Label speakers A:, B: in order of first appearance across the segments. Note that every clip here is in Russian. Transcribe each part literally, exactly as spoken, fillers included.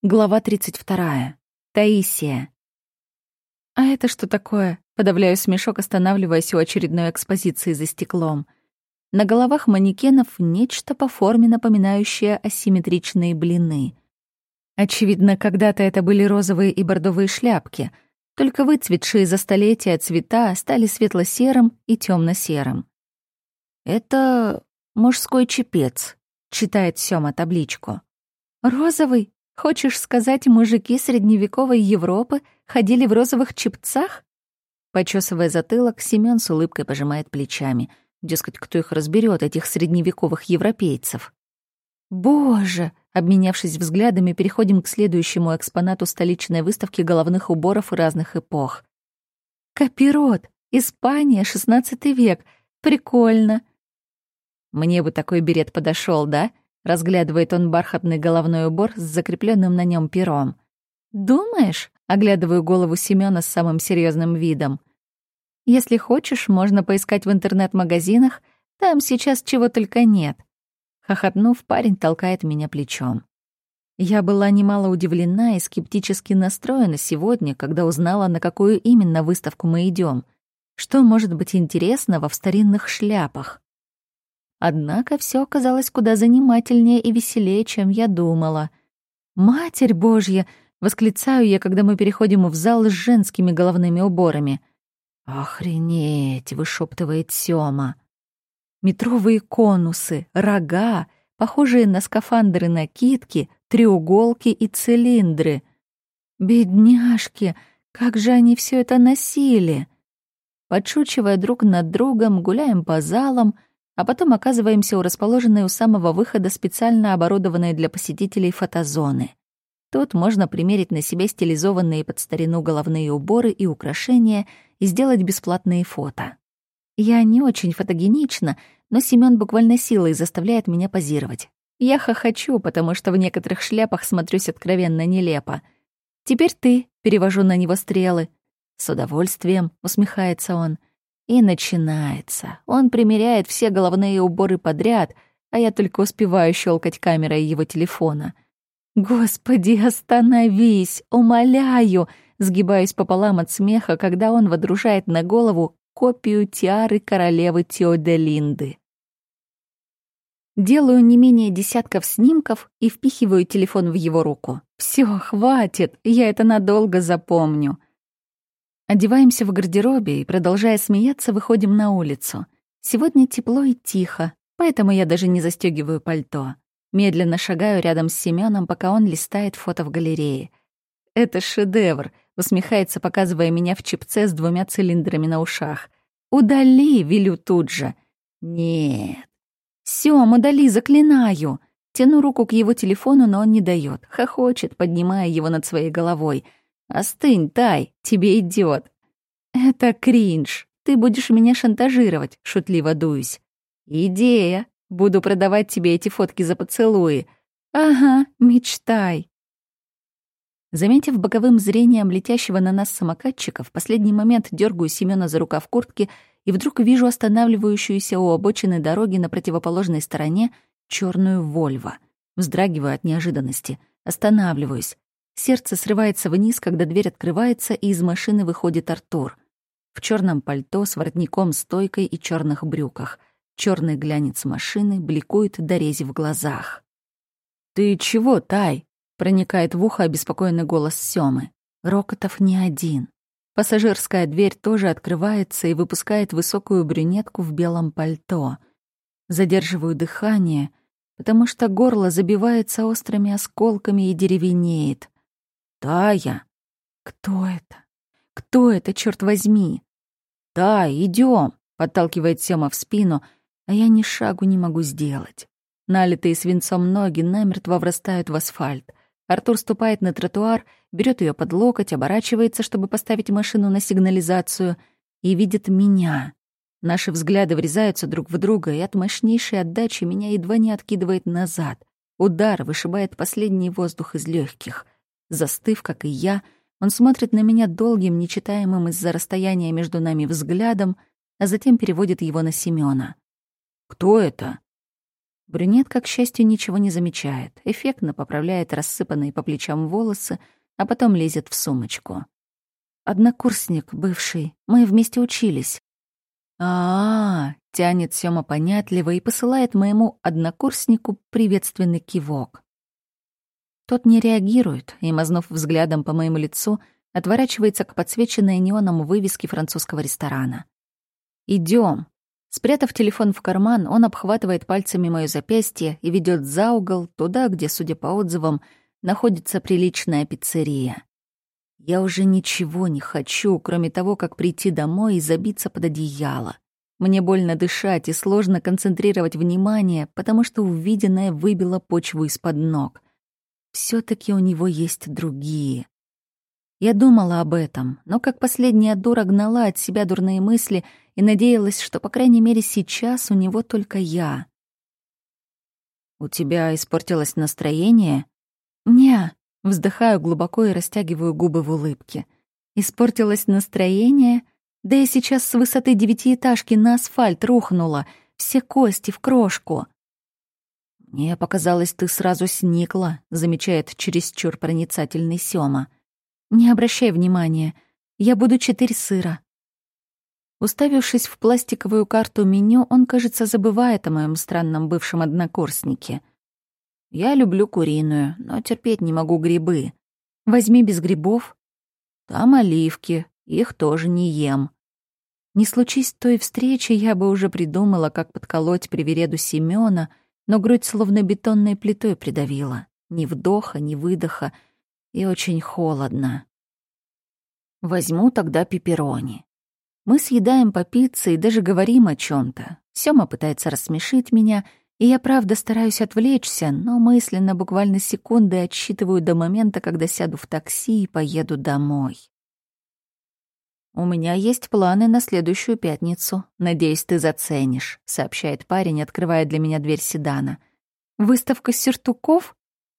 A: Глава тридцать вторая. Таисия. «А это что такое?» — подавляю смешок, останавливаясь у очередной экспозиции за стеклом. На головах манекенов нечто по форме напоминающее асимметричные блины. Очевидно, когда-то это были розовые и бордовые шляпки, только выцветшие за столетия цвета стали светло-серым и темно-серым. «Это мужской чепец», — читает Сёма табличку. «Розовый? Хочешь сказать, мужики средневековой Европы ходили в розовых чепцах?» Почесывая затылок, Семён с улыбкой пожимает плечами. Дескать, кто их разберет, этих средневековых европейцев? «Боже!» — обменявшись взглядами, переходим к следующему экспонату столичной выставки головных уборов разных эпох. «Капирот! Испания, шестнадцатый век! Прикольно!» «Мне бы такой берет подошел, да?» — разглядывает он бархатный головной убор с закрепленным на нем пером. «Думаешь?» — оглядываю голову Семёна с самым серьезным видом. «Если хочешь, можно поискать в интернет-магазинах, там сейчас чего только нет». Хохотнув, парень толкает меня плечом. Я была немало удивлена и скептически настроена сегодня, когда узнала, на какую именно выставку мы идем. Что может быть интересного в старинных шляпах? Однако все оказалось куда занимательнее и веселее, чем я думала. «Матерь Божья!» — восклицаю я, когда мы переходим в зал с женскими головными уборами. «Охренеть!» — вышептывает Сёма. Метровые конусы, рога, похожие на скафандры накидки, треуголки и цилиндры. Бедняжки, как же они все это носили! Подшучивая друг над другом, гуляем по залам, а потом оказываемся у расположенной у самого выхода специально оборудованной для посетителей фотозоны. Тут можно примерить на себя стилизованные под старину головные уборы и украшения и сделать бесплатные фото. Я не очень фотогенична, но Семён буквально силой заставляет меня позировать. Я хохочу, потому что в некоторых шляпах смотрюсь откровенно нелепо. «Теперь ты», — перевожу на него стрелы. «С удовольствием», — усмехается он. И начинается. Он примеряет все головные уборы подряд, а я только успеваю щелкать камерой его телефона. «Господи, остановись! Умоляю!» Сгибаюсь пополам от смеха, когда он водружает на голову копию тиары королевы Теоделинды. Делаю не менее десятков снимков и впихиваю телефон в его руку. Все, хватит, я это надолго запомню. Одеваемся в гардеробе и, продолжая смеяться, выходим на улицу. Сегодня тепло и тихо, поэтому я даже не застегиваю пальто. Медленно шагаю рядом с Семёном, пока он листает фото в галерее. «Это шедевр», — усмехается, показывая меня в чепце с двумя цилиндрами на ушах. «Удали», — велю тут же. «Нет». «Сём, удали, заклинаю». Тяну руку к его телефону, но он не даёт. Хохочет, поднимая его над своей головой. «Остынь, Тай, тебе идёт». «Это кринж. Ты будешь меня шантажировать», — шутливо дуюсь. «Идея. Буду продавать тебе эти фотки за поцелуи». «Ага, мечтай». Заметив боковым зрением летящего на нас самокатчика, в последний момент дергаю Семёна за рукав куртки и вдруг вижу останавливающуюся у обочины дороги на противоположной стороне черную «Вольво». Вздрагиваю от неожиданности. Останавливаюсь. Сердце срывается вниз, когда дверь открывается, и из машины выходит Артур. В черном пальто с воротником-стойкой и черных брюках. Черный глянец машины бликует до рези в глазах. «Ты чего, Тай?» — проникает в ухо обеспокоенный голос Сёмы. Рокотов не один. Пассажирская дверь тоже открывается и выпускает высокую брюнетку в белом пальто. Задерживаю дыхание, потому что горло забивается острыми осколками и деревенеет. «Тая!» «Кто это? Кто это, черт возьми?» «Тай, идем!» — подталкивает Сёма в спину, а я ни шагу не могу сделать. Налитые свинцом ноги намертво врастают в асфальт. Артур ступает на тротуар, берет ее под локоть, оборачивается, чтобы поставить машину на сигнализацию, и видит меня. Наши взгляды врезаются друг в друга, и от мощнейшей отдачи меня едва не откидывает назад. Удар вышибает последний воздух из легких. Застыв, как и я, он смотрит на меня долгим, нечитаемым из-за расстояния между нами взглядом, а затем переводит его на Семёна. «Кто это?» Брюнетка, к счастью, ничего не замечает, эффектно поправляет рассыпанные по плечам волосы, а потом лезет в сумочку. «Однокурсник бывший, мы вместе учились». А-а-а, тянет Сёма понятливо и посылает моему однокурснику приветственный кивок. Тот не реагирует и, мазнув взглядом по моему лицу, отворачивается к подсвеченной неоном вывеске французского ресторана. «Идём». Спрятав телефон в карман, он обхватывает пальцами моё запястье и ведёт за угол, туда, где, судя по отзывам, находится приличная пиццерия. Я уже ничего не хочу, кроме того, как прийти домой и забиться под одеяло. Мне больно дышать и сложно концентрировать внимание, потому что увиденное выбило почву из-под ног. Всё-таки у него есть другие. Я думала об этом, но как последняя дура гнала от себя дурные мысли и надеялась, что, по крайней мере, сейчас у него только я. «У тебя испортилось настроение?» «Не», вздыхаю глубоко и растягиваю губы в улыбке. «Испортилось настроение? Да я сейчас с высоты девятиэтажки на асфальт рухнула, все кости в крошку». «Мне показалось, ты сразу сникла», — замечает чересчур проницательный Сёма. «Не обращай внимания. Я буду четыре сыра». Уставившись в пластиковую карту меню, он, кажется, забывает о моем странном бывшем однокурснике. «Я люблю куриную, но терпеть не могу грибы. Возьми без грибов». «Там оливки, их тоже не ем». Не случись той встречи, я бы уже придумала, как подколоть привереду Семёна, но грудь словно бетонной плитой придавила. Ни вдоха, ни выдоха. И очень холодно. Возьму тогда пепперони. Мы съедаем по пицце и даже говорим о чём-то. Сёма пытается рассмешить меня, и я правда стараюсь отвлечься, но мысленно буквально секунды отсчитываю до момента, когда сяду в такси и поеду домой. «У меня есть планы на следующую пятницу. Надеюсь, ты заценишь», — сообщает парень, открывая для меня дверь седана. «Выставка сюртуков?»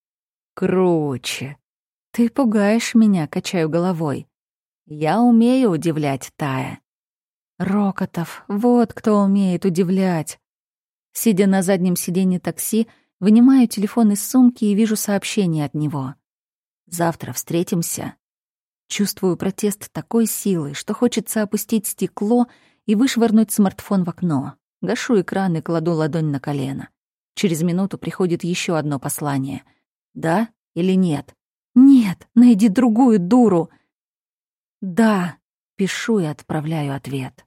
A: «Круче». «Ты пугаешь меня», — качаю головой. «Я умею удивлять, Тая». Рокотов, вот кто умеет удивлять. Сидя на заднем сиденье такси, вынимаю телефон из сумки и вижу сообщение от него. «Завтра встретимся». Чувствую протест такой силы, что хочется опустить стекло и вышвырнуть смартфон в окно. Гашу экран и кладу ладонь на колено. Через минуту приходит еще одно послание. «Да или нет?» «Нет, найди другую дуру». «Да», пишу и отправляю ответ.